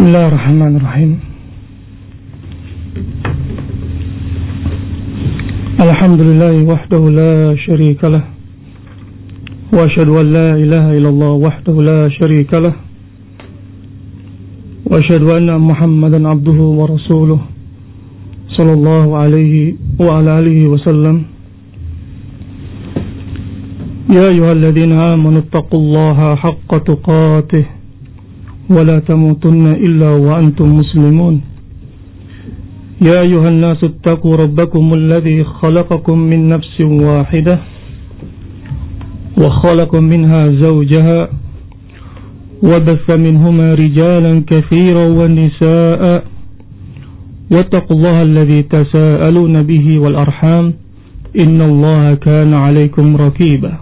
Bismillahirrahmanirrahim. Alhamdulillahi wahdahu la syarika lah, wa asyhadu an la ilaha illallah wahdahu la syarika lah, wa asyhadu anna Muhammadan abduhu wa rasuluh sallallahu alaihi wa ala alihi wa sallam. Ya ayyuhalladzina amanu taqullaha haqqa tuqatih wa la tamutunna illa wa antum muslimun. Ya ayyuhan nasu ittaqu rabbakumul ladzi khalaqakum min nafsin wahidah wa khalaqa minha zawjaha wa batha minhuma rijalan katsiran wa nisaa'a wattaqullaha alladzi tasaaluna bihi wal arham innallaha kana 'alaykum raqiba.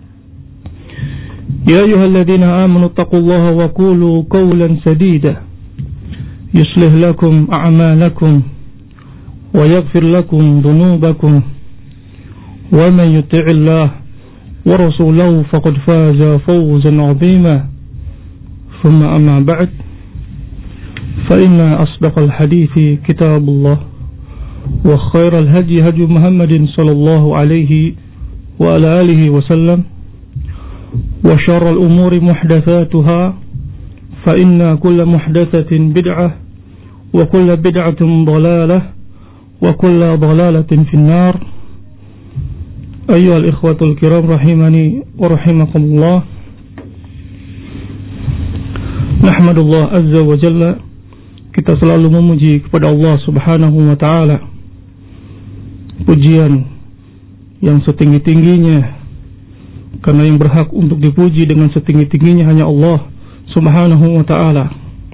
يا أيها الذين آمنوا اتقوا الله وقولوا قولا سديدا يصلح لكم أعمالكم ويغفر لكم ذنوبكم ومن يطع الله ورسوله فقد فاز فوزا عظيما ثم أما بعد فإن أصدق الحديث كتاب الله وخير الهدي هدي محمد صلى الله عليه وعلى آله وسلم وشر الأمور محدثاتها فإن كل محدثة بدعة وكل بدعة ضلالة وكل ضلالة في النار. أيها الإخوة الكرام رحمني ورحمكم الله. Nahmadullah azza wa jalla, kita selalu memuji kepada Allah subhanahu wa ta'ala, pujian yang setinggi-tingginya, karena yang berhak untuk dipuji dengan setinggi-tingginya hanya Allah subhanahu wa ta'ala.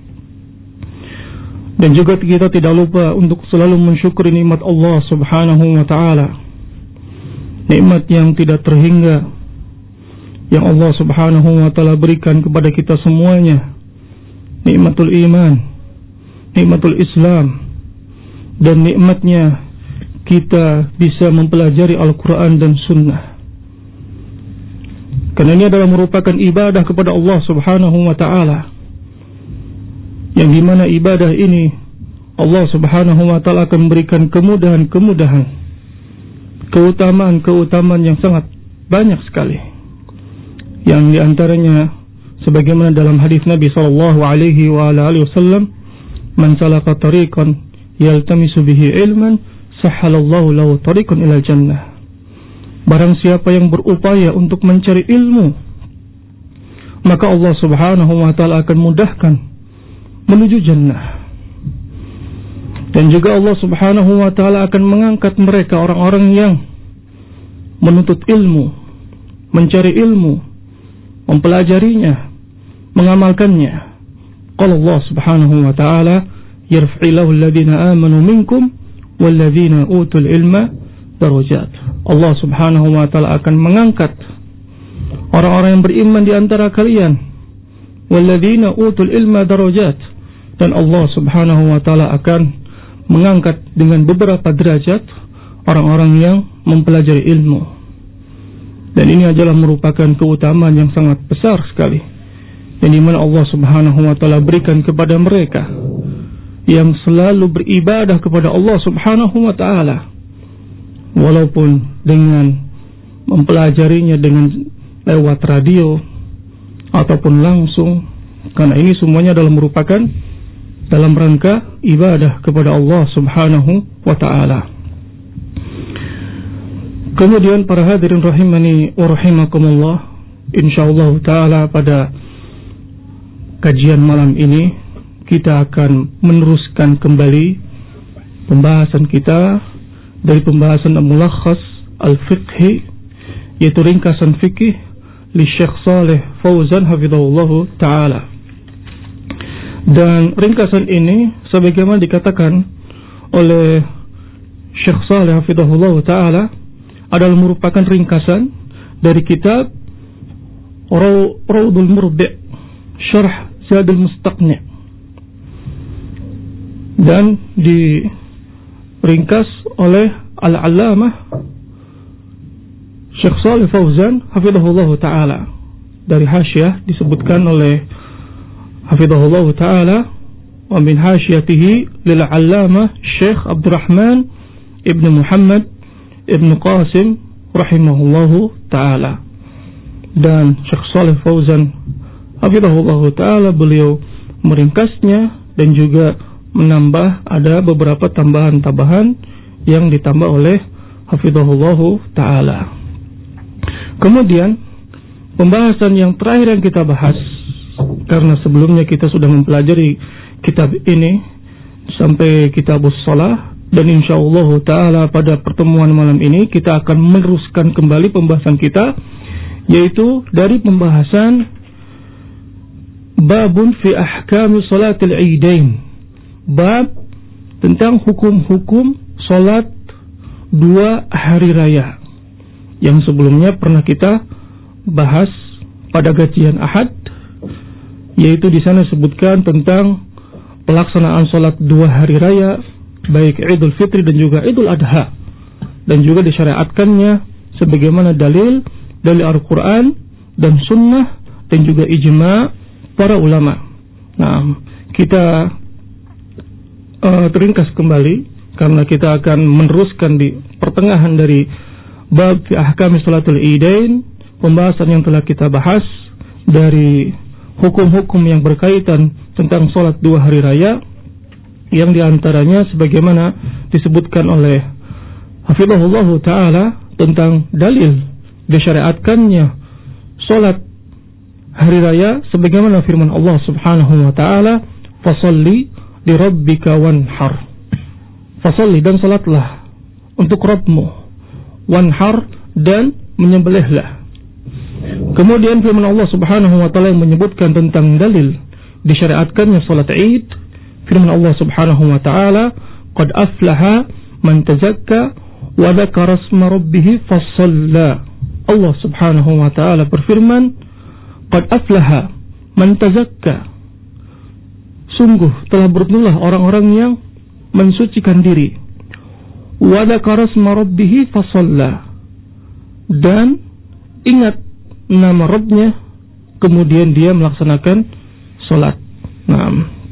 Dan juga kita tidak lupa untuk selalu mensyukuri nikmat Allah subhanahu wa ta'ala, nikmat yang tidak terhingga yang Allah subhanahu wa ta'ala berikan kepada kita semuanya, nikmatul iman, nikmatul Islam, dan nikmatnya kita bisa mempelajari Al-Quran dan Sunnah. Karena ini adalah merupakan ibadah kepada Allah subhanahu wa ta'ala, yang dimana ibadah ini Allah subhanahu wa ta'ala akan memberikan kemudahan-kemudahan, keutamaan-keutamaan yang sangat banyak sekali, yang diantaranya sebagaimana dalam hadis Nabi sallallahu alaihi wa alihi wasallam, man salaka tariqan yaltamisu bihi ilman sahhalallahu lahu tariqan ilal jannah. Barang siapa yang berupaya untuk mencari ilmu, maka Allah subhanahu wa ta'ala akan mudahkan menuju jannah. Dan juga Allah subhanahu wa ta'ala akan mengangkat mereka, orang-orang yang menuntut ilmu, mencari ilmu, mempelajarinya, mengamalkannya. Qala Allah subhanahu wa ta'ala, yarfa'illahu alladhina amanu minkum walladhina utul ilma darajat. Allah subhanahu wa ta'ala akan mengangkat orang-orang yang beriman di antara kalian, walladzina utul ilma darajat, dan Allah subhanahu wa ta'ala akan mengangkat dengan beberapa derajat orang-orang yang mempelajari ilmu. Dan ini adalah merupakan keutamaan yang sangat besar sekali, yang dimana Allah subhanahu wa ta'ala berikan kepada mereka yang selalu beribadah kepada Allah subhanahu wa ta'ala, walaupun dengan mempelajarinya dengan lewat radio ataupun langsung, karena ini semuanya adalah merupakan dalam rangka ibadah kepada Allah subhanahu wa ta'ala. Kemudian para hadirin rahimani wa rahimakumullah, insyaallah ta'ala pada kajian malam ini kita akan meneruskan kembali pembahasan kita dari pembahasan al-mulakhas al-fiqhi, yaitu ringkasan fikih li Syekh Shalih Fauzan hafizahullahu ta'ala. Dan ringkasan ini sebagaimana dikatakan oleh Syekh Shalih hafizahullahu ta'ala adalah merupakan ringkasan dari kitab Raudul Murbi' Syarh Zadul Mustaqni', dan diringkas oleh Al-Allamah Syekh Shalih Fauzan hafizahullah ta'ala. Dari hasyiah disebutkan oleh hafizahullah ta'ala wa min hasyatihi lil 'allamah Syekh Abdurrahman Ibn Muhammad Ibn Qasim rahimahullahu ta'ala. Dan Syekh Shalih Fauzan hafizahullahu ta'ala, beliau meringkasnya dan juga menambah, ada beberapa tambahan-tambahan yang ditambah oleh hafizahullahu ta'ala. Kemudian pembahasan yang terakhir yang kita bahas, karena sebelumnya kita sudah mempelajari kitab ini sampai kitabus shalah, dan insyaallah ta'ala pada pertemuan malam ini kita akan meneruskan kembali pembahasan kita, yaitu dari pembahasan babun fi ahkami salatil idain, bab tentang hukum-hukum salat dua hari raya, yang sebelumnya pernah kita bahas pada kajian Ahad, yaitu di sana disebutkan tentang pelaksanaan salat dua hari raya, baik Idul Fitri dan juga Idul Adha, dan juga disyariatkannya sebagaimana dalil dari Al-Quran dan Sunnah dan juga ijma' para ulama. Nah, kita teringkas kembali karena kita akan meneruskan di pertengahan dari bab fi ahkami salatul idain, pembahasan yang telah kita bahas dari hukum-hukum yang berkaitan tentang salat dua hari raya, yang diantaranya sebagaimana disebutkan oleh hafizahullahu ta'ala tentang dalil disyariatkannya salat hari raya sebagaimana firman Allah Subhanahu wa ta'ala, fasalli li rabbika wanhar, fasalli dan salatlah untuk Rabbmu, wanhar dan menyembelihlah. Kemudian firman Allah Subhanahu wa ta'ala yang menyebutkan tentang dalil disyariatkannya salat Id, firman Allah Subhanahu wa ta'ala, qad aflaha man tazakka wa dzakara isma rabbih fasalla. Allah Subhanahu wa ta'ala berfirman, qad aflaha man tazakka, sungguh telah beruntunglah orang-orang yang mensucikan diri, wa dzakara isma rabbih fasalla, dan ingat nama Rabbnya kemudian dia melaksanakan salat. Nah,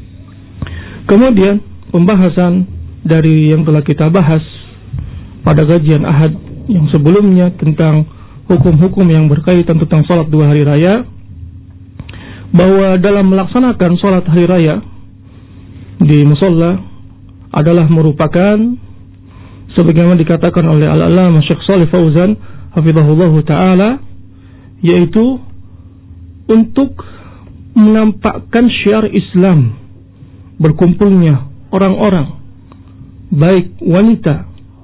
kemudian pembahasan dari yang telah kita bahas pada kajian Ahad yang sebelumnya tentang hukum-hukum yang berkaitan tentang salat dua hari raya, bahwa dalam melaksanakan salat hari raya di musalla adalah merupakan sebagaimana dikatakan oleh Al-Allamah Syekh Shalih Fauzan hafizahullahu ta'ala, yaitu untuk menampakkan syiar Islam, berkumpulnya orang-orang baik wanita,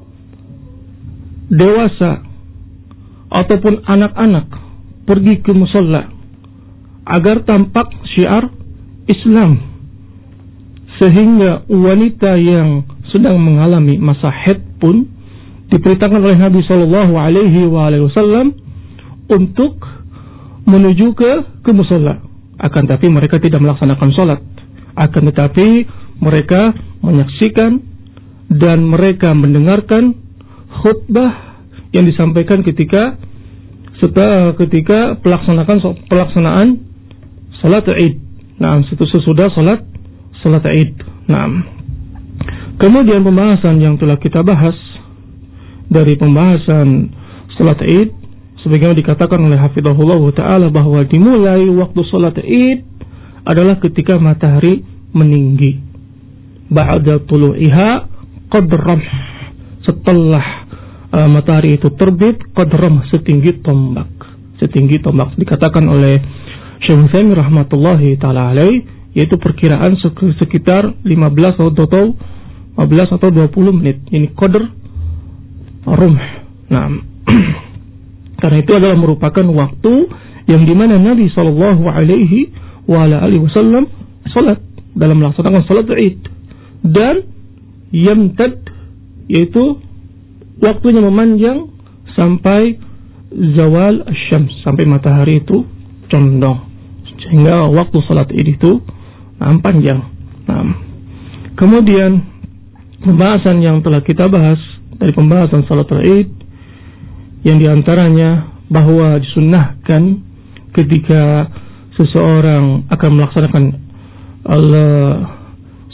dewasa ataupun anak-anak pergi ke musalla agar tampak syiar Islam, sehingga wanita yang sedang mengalami masa haid pun diperintahkan oleh Nabi sallallahu alaihi wasallam untuk menuju ke musalla. Akan tetapi mereka tidak melaksanakan salat, akan tetapi mereka menyaksikan dan mereka mendengarkan khutbah yang disampaikan ketika pelaksanaan salat Id. Nah, sesudah salat Id. Nah, kemudian pembahasan yang telah kita bahas dari pembahasan salat Id, sebagaimana dikatakan oleh hafizahullah ta'ala, bahwa dimulai waktu salat Id adalah ketika matahari meninggi, ba'da tulu'iha qadram, setelah matahari itu terbit, qadram, setinggi tombak. Dikatakan oleh Syekh Utsaimin rahmatullahi ta'ala alaih, yaitu perkiraan sekitar 15 atau 20 menit. Ini qadr rumh. Nah, karena itu adalah merupakan waktu yang dimana Nabi sallallahu alaihi wasallam salat dalam melaksanakan salat Id, dan yamtad, yaitu waktunya memanjang sampai zawal syams, sampai matahari itu condong, sehingga waktu salat Id itu panjang. Nah, kemudian pembahasan yang telah kita bahas dari pembahasan salat Id, yang diantaranya bahwa disunnahkan ketika seseorang akan melaksanakan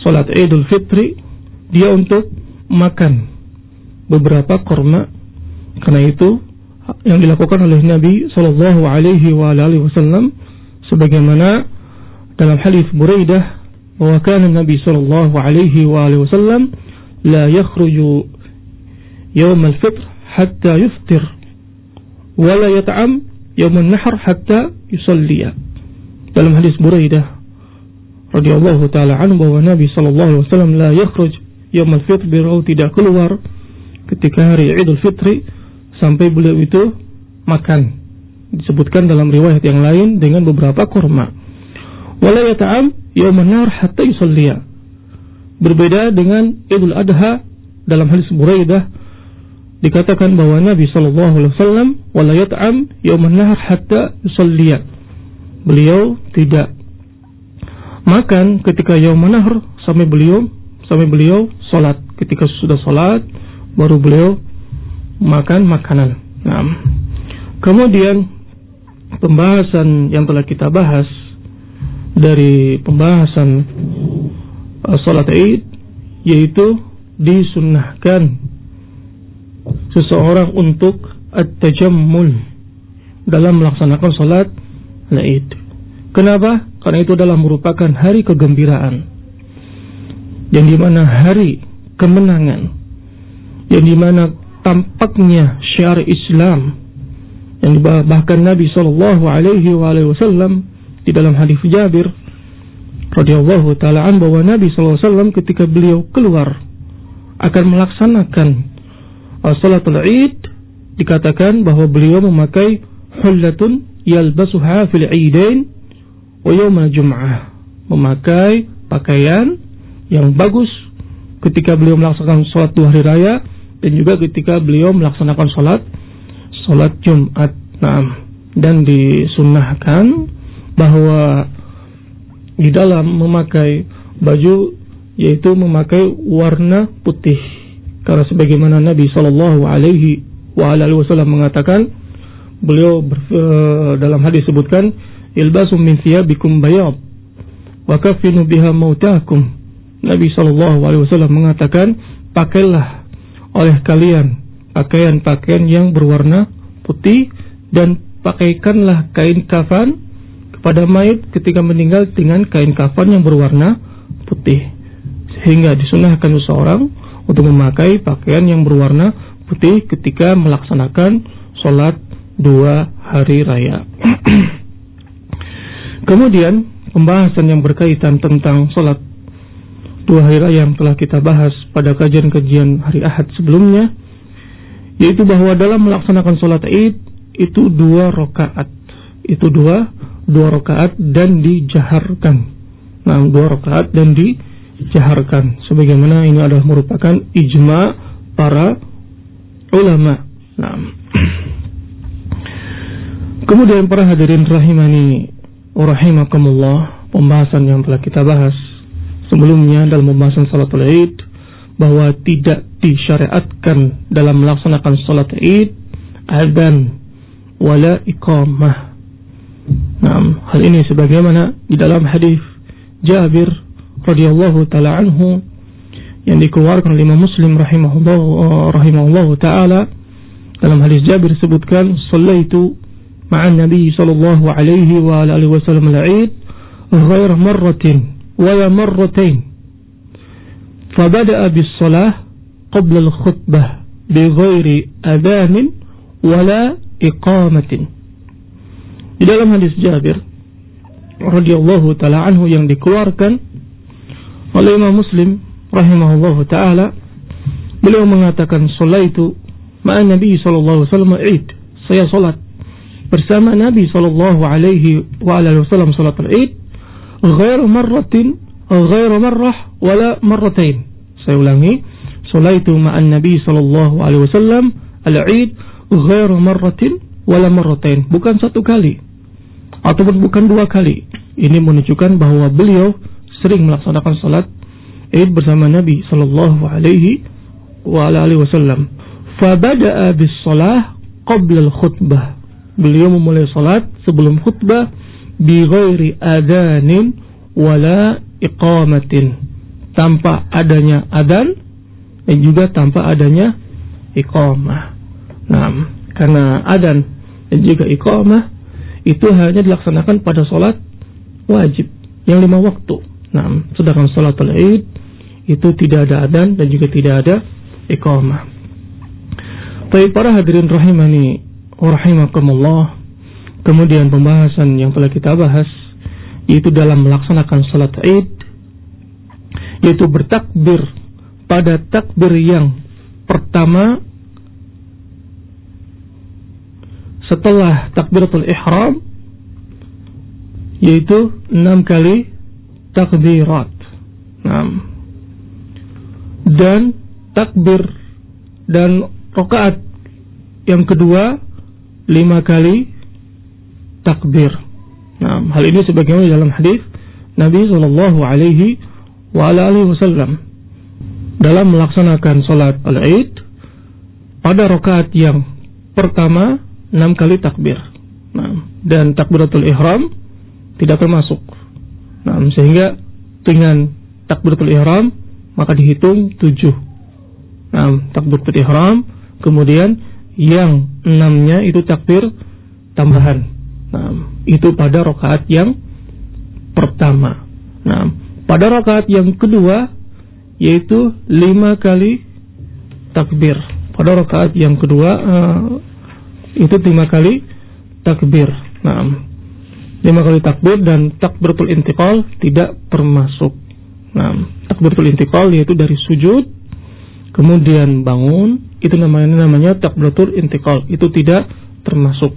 salat Idul Fitri, dia untuk makan beberapa kurma. Karena itu yang dilakukan oleh Nabi sallallahu alaihi wasallam sebagaimana dalam hadis Buraidah bahwa kana Nabi sallallahu alaihi wasallam la yakhruju yawm al-fitr hatta yuftir wa la yat'am yawm an-nahr hatta yusalliya. Dalam hadis Buraidah radhiyallahu taala anhu bahwa Nabi sallallahu alaihi wasallam la yakhruj yawm al-fitr, beliau tidak keluar ketika hari Idul Fitri sampai beliau itu makan. Disebutkan dalam riwayat yang lain dengan beberapa kurma. Wala yata'am yawman nar hatta yusalliya. Berbeda dengan Idul Adha, dalam hadis Buraidah dikatakan bahwa Nabi sallallahu alaihi wasallam wala yat'am yawman nar hatta yusalliya. Beliau tidak makan ketika yauman nahr sampai beliau salat. Ketika sudah salat baru beliau makan makanan. Nah, kemudian pembahasan yang telah kita bahas dari pembahasan salat Id, yaitu disunnahkan seseorang untuk at-tajammul dalam melaksanakan salat Id. Kenapa? Karena itu adalah merupakan hari kegembiraan, yang dimana hari kemenangan, yang dimana tampaknya syiar Islam, yang bahkan Nabi sallallahu alaihi wasallam di dalam hadis Jabir radhiyallahu taala an bahwa Nabi sallallahu alaihi wasallam ketika beliau keluar akan melaksanakan salatul Id, dikatakan bahwa beliau memakai hullatun yalbasuha fil Idain wa yawmal Jum'ah, memakai pakaian yang bagus ketika beliau melaksanakan salat 2 hari raya dan juga ketika beliau melaksanakan salat Jumat. Nah, dan disunnahkan bahwa di dalam memakai baju yaitu memakai warna putih, karena sebagaimana Nabi sallallahu alaihi wasallam mengatakan, beliau dalam hadis sebutkan ilbasu min thiyabikum bayad wa kaffinu biha mautakum. Nabi sallallahu alaihi wasallam mengatakan, pakailah oleh kalian pakaian-pakaian yang berwarna putih dan pakaikanlah kain kafan kepada mayit ketika meninggal dengan kain kafan yang berwarna putih. Sehingga disunahkan seseorang untuk memakai pakaian yang berwarna putih ketika melaksanakan salat 2 hari raya. Kemudian pembahasan yang berkaitan tentang salat 2 hari raya yang telah kita bahas pada kajian-kajian hari Ahad sebelumnya, yaitu bahwa dalam melaksanakan salat Id itu 2 rakaat. Itu 2 rakaat dan dijaharkan. Nah, 2 rakaat dan dijaharkan, sebagaimana ini adalah merupakan ijma para ulama. Nah, kemudian para hadirin rahimani wa rahimakumullah, pembahasan yang telah kita bahas sebelumnya dalam pembahasan salatul Id, bahwa tidak disyariatkan dalam melaksanakan salat Id adzan wala iqamah. Nah, hal ini sebagaimana di dalam hadis Jabir radhiyallahu taala anhu yang dikeluarkan oleh Imam Muslim rahimahullahu taala. Dalam hadis Jabir disebutkan, "Shallaitu ma'an Nabi sallallahu alaihi wa alihi wasallam al-Id ghair marratin wa la marratain. Fabada'a bis-shalah qabla al-khutbah bi ghairi adhan wa la iqamatin." Di dalam hadis Jabir radhiyallahu taala anhu yang dikeluarkan oleh Imam Muslim rahimahullahu taala, beliau mengatakan, "Shallaitu ma'an Nabi sallallahu alaihi wasallam Id." Saya salat bersama Nabi sallallahu alaihi wasallam salat Id ghair marratin ghair marrah wala marratain. Saya ulangi, "Shallaitu ma'an Nabi sallallahu alaihi wasallam al-Id ghair marratin wala marratain." Bukan 1 kali ataupun bukan 2 kali. Ini menunjukkan bahwa beliau sering melaksanakan salat Id bersama Nabi sallallahu alaihi wasallam. Fabada'a bis-shalah qabla al-khutbah. Beliau memulai salat sebelum khutbah bi ghairi adzanin wala iqamatin, tanpa adanya adzan dan juga tanpa adanya iqamah. Nah, karena adzan dan juga iqamah itu hanya dilaksanakan pada sholat wajib yang 5 waktu. Nah, sedangkan sholatul Id itu tidak ada adzan dan juga tidak ada iqamah. Baik para hadirin rahimani wa rahimakumullah, kemudian pembahasan yang telah kita bahas yaitu dalam melaksanakan salat Id, yaitu bertakbir pada takbir yang pertama setelah takbiratul ihram, yaitu 6 kali takbirat. Dan takbir dan rakaat yang kedua 5 kali takbir. Hal ini sebagaimana dalam hadis Nabi sallallahu alaihi wasallam dalam melaksanakan salat al-Id pada rakaat yang pertama 6 kali takbir. Dan takbiratul ihram tidak termasuk. Sehingga dengan takbiratul ihram maka dihitung 7. Takbiratul ihram, kemudian yang 6-nya itu takbir tambahan. Itu pada rakaat yang pertama. Pada rakaat yang kedua yaitu 5 kali takbir. Pada rakaat yang kedua itu 5 kali takbir. 5 kali takbir dan takbiratul intiqal tidak termasuk. Takbiratul intiqal yaitu dari sujud kemudian bangun, itu namanya takbiratul intiqal, itu tidak termasuk.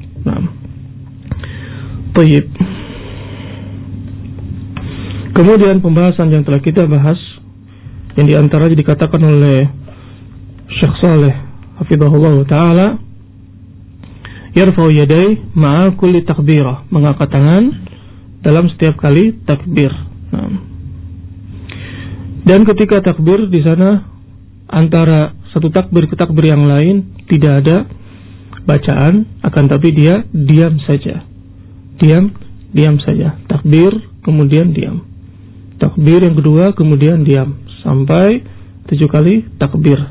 Baik. Kemudian pembahasan yang telah kita bahas yang diantaranya dikatakan oleh Syekh Saleh hafizahullah taala, yarfa'u yadai ma'a kulli takbirah, mengangkat tangan dalam setiap kali takbir. Dan ketika takbir di sana antara satu takbir ke takbir yang lain tidak ada bacaan, akan tapi dia diam saja. Diam saja. Takbir kemudian diam. Takbir yang kedua kemudian diam sampai 7 kali takbir.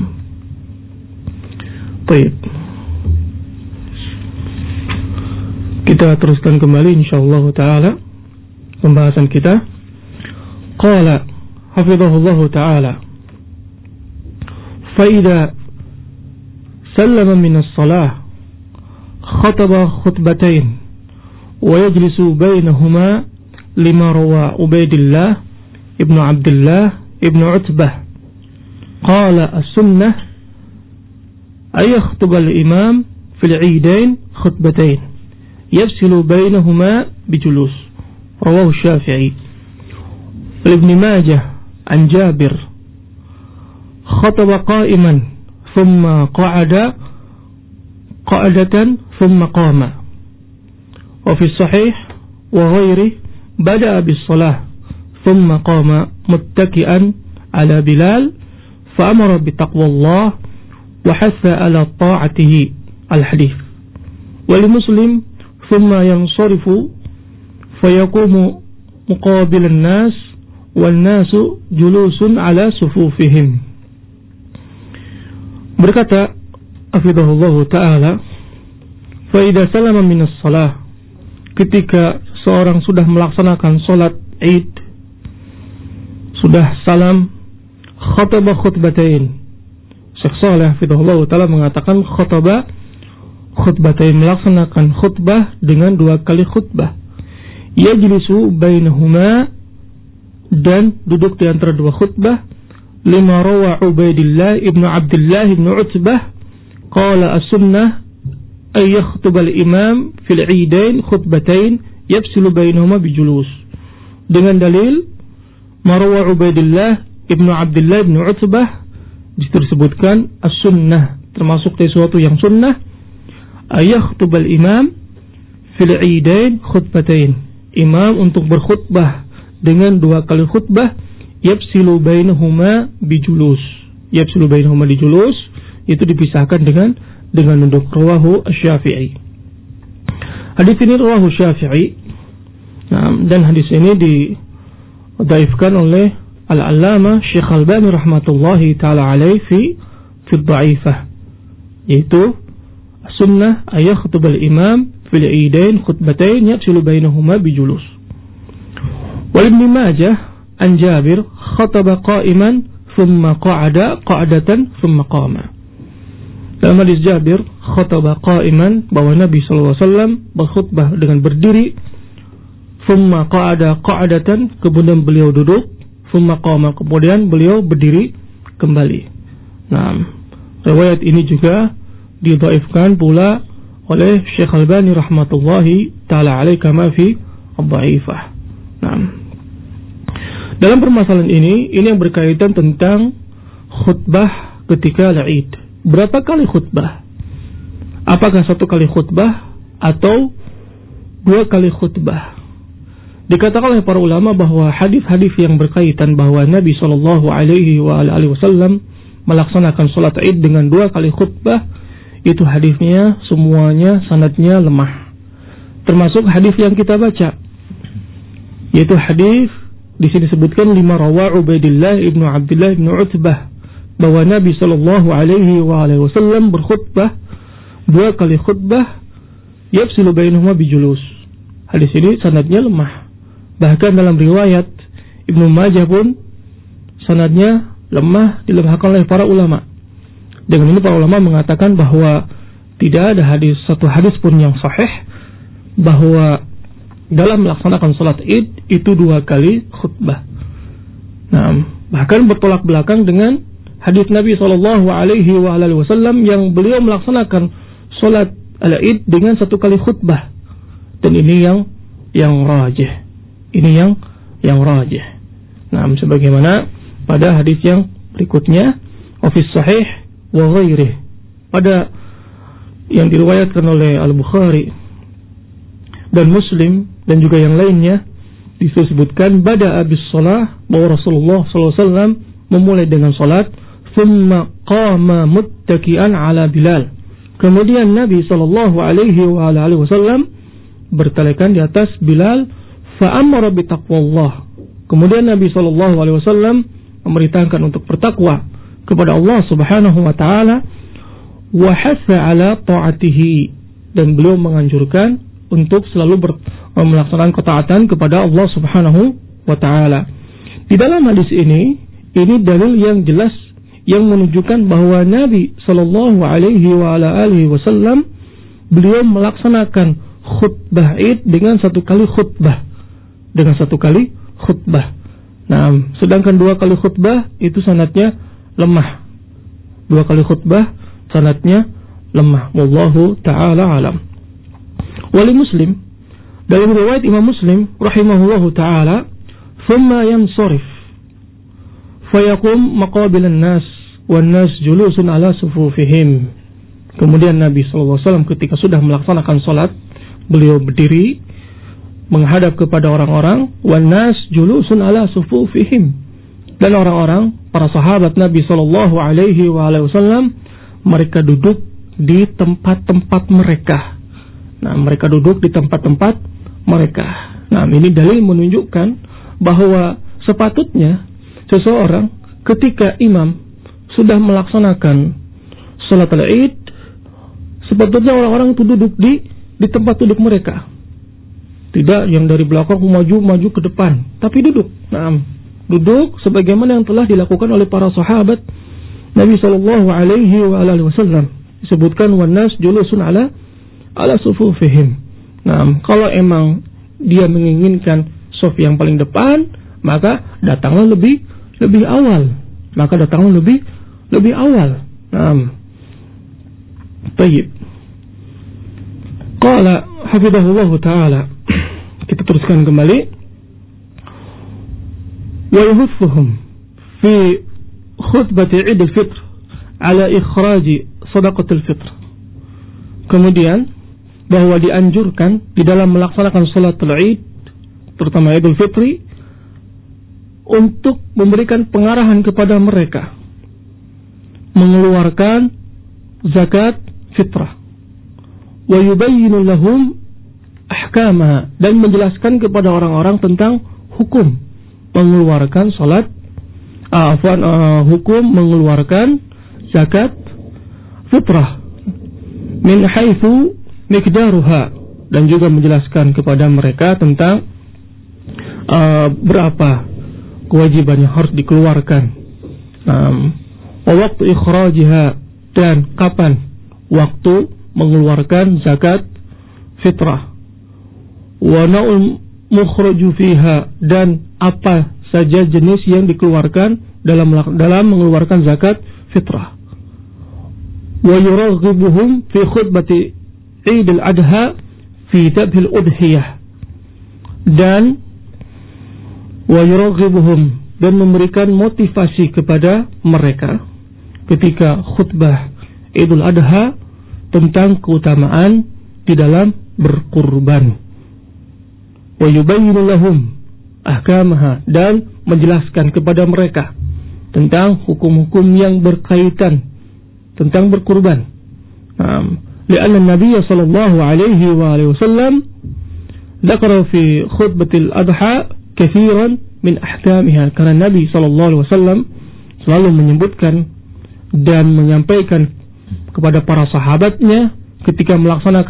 Baik. Kita teruskan kembali insyaallah taala pembahasan kita. Qala hafizahullah taala, fa idza sallama min as-salah khataba khutbatain wa yajlisu bainahuma lima rawa Ubaidillah ibn Abdullah ibn Utbah qala as-sunnah ay yakhutba al-imam fil 'iidain khutbatain yafsilu bainahuma bijulus, rawahu Syafi'i. Ibn Majah an Jabir khataba qa'iman thumma qa'ada qa'adatan thumma qama. وفي الصحيح وغيره بدأ بالصلاة ثم قام متكئا على بلال فأمر بتقوى الله وحث على طاعته الحديث. ولمسلم ثم ينصرف فيقوم مقابل الناس والناس جلوس على صفوفهم. Berkata hafizahullah taala, fa idza salama minas shalah, ketika seorang sudah melaksanakan salat Id, sudah salam, khataba khutbatain. Syekh Shalih hafizahullah taala mengatakan khataba khutbatain, melaksanakan khutbah dengan 2 kali khutbah. Yajlisu bainahuma, dan duduk di antara 2 khutbah. Lima rawa Ubaidillah ibn Abdullah ibn Utbah qala as-sunnah ay yakhutba al-imam fil 'iidain khutbatain yafsilu bainahuma bijulus. Dengan dalil marwa Ubaidillah ibn Abdullah ibn Utbah disebutkan as-sunnah, termasuk dari sesuatu yang sunnah, ay yakhutba al-imam fil 'iidain khutbatain, imam untuk berkhutbah dengan 2 kali khutbah, yafsilu bainahuma bijulus. Yafsilu bainahuma bijulus itu dipisahkan dengan duduk. Rawahu Asy-Syafi'i. Hadis ini rawahu Syafi'i. Dan hadis ini didhaifkan oleh Al-Allamah Syekh Al-Albani rahmatullahi ta'ala alaih fi Dhaifah, yaitu sunnah ayakhutub al-imam fil idain khutbatain yafsilu bainahuma bijulus. Wa Ibnu Majah an Jabir khataba qa'iman thumma qa'ada qa'datan thumma qama. Dalam hadis Jabir khataba qa'iman, bahwa Nabi sallallahu alaihi wasallam berkhutbah dengan berdiri, thumma qa'ada qa'datan, kemudian beliau duduk, thumma qama, kemudian beliau berdiri kembali. Nah, riwayat ini juga didhaifkan pula oleh Syekh Al-Albani rahmatullahi ta'ala alaih kama fi Dhaifah. Nah, dalam permasalahan ini yang berkaitan tentang khutbah ketika Eid. Berapa kali khutbah? Apakah 1 kali khutbah atau 2 kali khutbah? Dikatakan oleh para ulama bahwa hadis-hadis yang berkaitan bahwa Nabi sallallahu alaihi wasallam melaksanakan salat Id dengan 2 kali khutbah, itu hadisnya semuanya sanadnya lemah. Termasuk hadis yang kita baca, yaitu hadis di sini disebutkan 5 rawa Ubaidillah ibnu Abdullah ibnu Utbah, bahwa Nabi sallallahu alaihi wasallam berkhutbah 2 kali khutbah yafsilu bainahuma bijulus. Hadis ini sanadnya lemah. Bahkan dalam riwayat Ibnu Majah pun sanadnya lemah, dilemahkan oleh para ulama. Dengan ini para ulama mengatakan bahwa tidak ada satu hadis pun yang sahih bahwa dalam melaksanakan salat Id itu 2 kali khutbah. Nah, bahkan bertolak belakang dengan hadis Nabi sallallahu alaihi wasallam yang beliau melaksanakan salat al-Id dengan 1 kali khutbah. Dan ini yang rajih. Ini yang rajih. Nah, sebagaimana pada hadis yang berikutnya, wa fi sahih wa ghairihi, pada yang diriwayatkan oleh Al-Bukhari dan Muslim dan juga yang lainnya, disebutkan bada abis shalah, bahwa Rasulullah SAW memulai dengan salat, thumma qama muttaki'an ala Bilal, kemudian Nabi SAW bertelekan di atas Bilal, fa amara bi taqwallah, kemudian Nabi SAW memerintahkan untuk bertakwa kepada Allah Subhanahu wa taala, wa hasa ala taatihi, dan beliau menganjurkan untuk selalu melaksanakan ketaatan kepada Allah Subhanahu wa taala. Di dalam hadis ini dalil yang jelas yang menunjukkan bahwa Nabi sallallahu alaihi wasallam beliau melaksanakan khutbah Id dengan 1 kali khutbah. Nah, sedangkan 2 kali khutbah itu sanadnya lemah. 2 kali khutbah sanadnya lemah. Wallahu ta'ala alam. Wali Muslim, dalam riwayat Imam Muslim rahimahullahu ta'ala, thumma yansarif fayaqum maqabilan nas wan nas julusun ala sufufihim. Kemudian Nabi SAW ketika sudah melaksanakan salat, beliau berdiri menghadap kepada orang-orang, wan nas julusun ala sufufihim, dan orang-orang para sahabat Nabi SAW mereka duduk di tempat-tempat mereka. Nah, mereka duduk di tempat-tempat mereka. Nah, ini dalil menunjukkan bahwa sepatutnya seseorang ketika imam sudah melaksanakan salat Id, sepatutnya orang-orang itu duduk di tempat duduk mereka. Tidak yang dari belakang maju ke depan, tapi duduk. Nah, duduk sebagaimana yang telah dilakukan oleh para sahabat Nabi sallallahu alaihi wasallam. Disebutkan wan nas julusun ala sufufihim. Nah, kalau emang dia menginginkan saf yang paling depan, maka datanglah lebih awal. Lebih awal. Nah, baik. Qala hafidhahullah ta'ala. Kita teruskan kembali. Wa yuhuthuhum fi khutbati Idul Fitr ala ikhraji sadaqatul fitr. Kemudian bahwa dianjurkan di dalam melaksanakan salatul Id, terutama Idul Fitri, untuk memberikan pengarahan kepada mereka mengeluarkan zakat fitrah, wa yubayyinu lahum ahkamaha, dan menjelaskan kepada orang-orang tentang hukum mengeluarkan salat hukum mengeluarkan zakat fitrah min haitsu miqdaruha, dan juga menjelaskan kepada mereka tentang berapa kewajiban yang harus dikeluarkan, wa waktu ikhrajiha, dan kapan waktu mengeluarkan zakat fitrah, wa naul mukhraju fiha, dan apa saja jenis yang dikeluarkan dalam mengeluarkan zakat fitrah, wa yuraghibuhum fi khutbati Eid al-Adha fi tabhil udhiyah, dan wa yuraghibuhum, dan memberikan motivasi kepada mereka ketika khutbah Idul Adha tentang keutamaan di dalam berkurban, wa yubayyinu lahum ahkamaha, dan menjelaskan kepada mereka tentang hukum-hukum yang berkaitan tentang berkurban. Lianna Nabi sallallahu alaihi wa alihi wasallam dzakara fi khutbatil adha katsiran min ahkamiha, karena Nabi sallallahu alaihi wasallam selalu menyebutkan dan menyampaikan kepada para sahabatnya ketika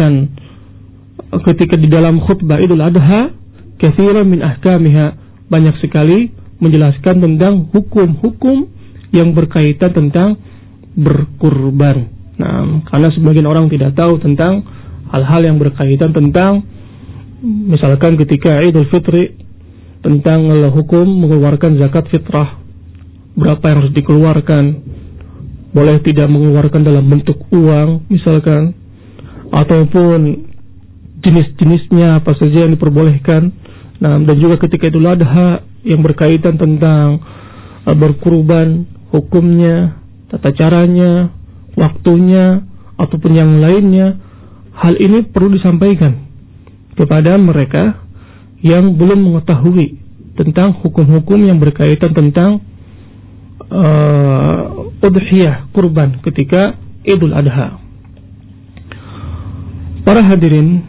di dalam khutbah Idul Adha, katsiran min ahkamiha, banyak sekali menjelaskan tentang hukum-hukum yang berkaitan tentang berkurban. Karena sebagian orang tidak tahu tentang hal-hal yang berkaitan tentang, misalkan ketika Idul Fitri, tentang hukum mengeluarkan zakat fitrah, berapa yang harus dikeluarkan, boleh tidak mengeluarkan dalam bentuk uang misalkan, ataupun jenis-jenisnya apa saja yang diperbolehkan. Dan juga ketika Idul Adha yang berkaitan tentang berkurban, hukumnya, tata caranya, waktunya, ataupun yang lainnya. Hal ini perlu disampaikan kepada mereka yang belum mengetahui tentang hukum-hukum yang berkaitan tentang udhiyah, kurban ketika Idul Adha. Para hadirin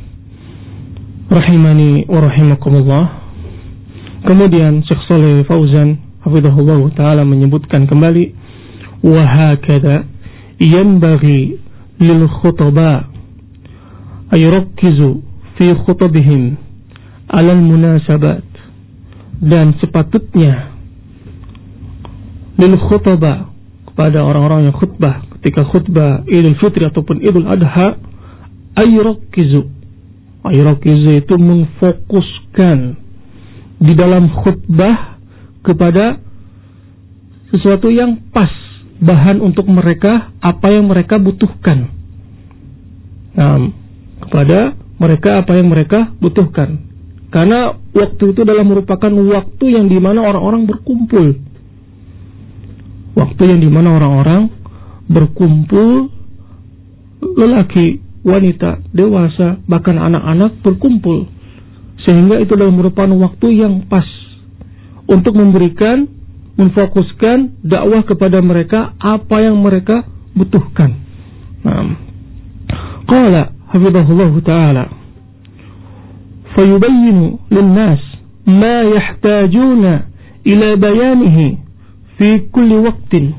rahimani wa rahimakumullah, kemudian Syekh Shalih Fauzan hafizahullah taala menyebutkan kembali, wa hakadha yanbaghi lil khutaba ay yurakkizu fi khutabihim ala al munasabat, dan sepatutnya lil khutaba, kepada orang-orang yang khutbah ketika khutbah Idul Fitri ataupun Idul Adha, ay yurakkizu itu memfokuskan di dalam khutbah kepada sesuatu yang pas, bahan untuk mereka, apa yang mereka butuhkan. Kepada mereka apa yang mereka butuhkan. Karena waktu itu adalah merupakan waktu yang dimana orang-orang berkumpul. Waktu yang dimana orang-orang berkumpul, lelaki, wanita, dewasa, bahkan anak-anak berkumpul, sehingga itu adalah merupakan waktu yang pas untuk memberikan, memfokuskan dakwah kepada mereka apa yang mereka butuhkan. Qala hafizahullah ta'ala, fayubayyinu lin-nas ma yahtajuna ila bayanihi fi kulli waqtin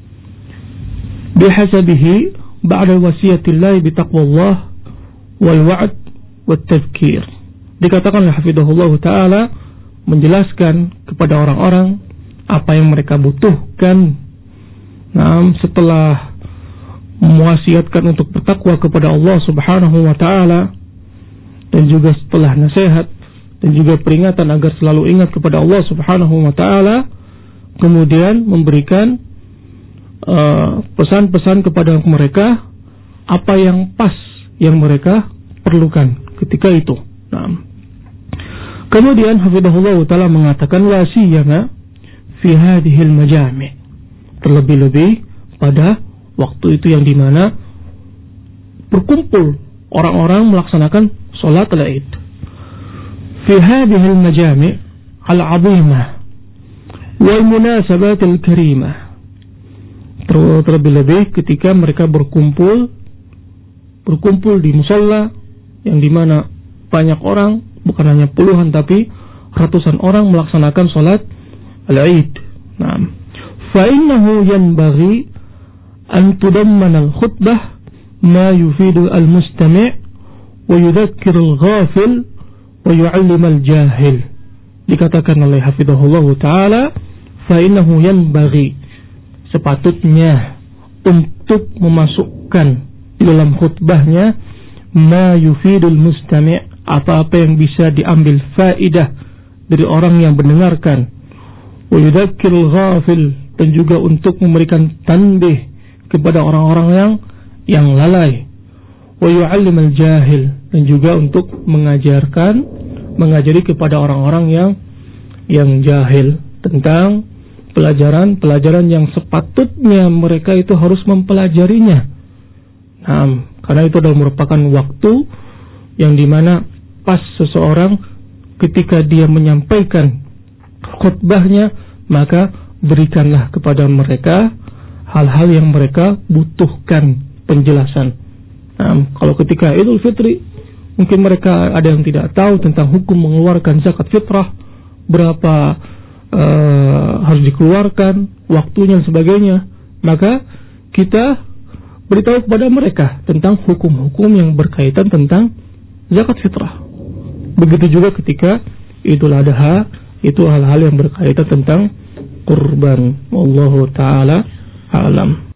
bihasabihi ba'da wasiyatillahi bitaqwallah wal wa'd wat tadhkir. Dikatakan oleh hafizahullah taala, menjelaskan kepada orang-orang apa yang mereka butuhkan setelah mewasiatkan untuk bertakwa kepada Allah Subhanahu wa taala, dan juga setelah nasihat dan juga peringatan agar selalu ingat kepada Allah Subhanahu wa taala, kemudian memberikan pesan-pesan kepada mereka apa yang pas yang mereka perlukan ketika itu. Kemudian hafizahullah taala mengatakan, la siyama fi hadhil majami', terlebih-lebih pada waktu itu yang dimana berkumpul orang-orang melaksanakan salat al-Id. Fi hadhil majami' al-'azimah wal munasabat al-karimah, terlebih-lebih ketika mereka berkumpul di musalla yang dimana banyak orang, bukan hanya puluhan tapi ratusan orang melaksanakan salat al-Id. Naam. Fa innahu yanbaghi an tudammana al-khutbah ma yufidu al-mustami' wa yudhakkir al-ghafil wa yu'allim al-jahil. Dikatakan oleh hafizahullah taala, fa innahu yanbaghi, sepatutnya untuk memasukkan di dalam khutbahnya ma yufidul mustami', apa-apa yang bisa diambil faidah dari orang yang mendengarkan, wa yudzakkirul ghafil, dan juga untuk memberikan tanbih kepada orang-orang yang lalai, wa yu'allimul jahil, dan juga untuk mengajari kepada orang-orang yang jahil tentang pelajaran yang sepatutnya mereka itu harus mempelajarinya. Nah, karena itu adalah merupakan waktu yang dimana pas seseorang ketika dia menyampaikan khutbahnya, maka berikanlah kepada mereka hal-hal yang mereka butuhkan penjelasan. Nah, kalau ketika Idul Fitri, mungkin mereka ada yang tidak tahu tentang hukum mengeluarkan zakat fitrah, berapa harus dikeluarkan, waktunya dan sebagainya, maka kita beritahu kepada mereka tentang hukum-hukum yang berkaitan tentang zakat fitrah. Begitu juga ketika Idul Adha, itu hal-hal yang berkaitan tentang kurban. Wallahu ta'ala a'lam.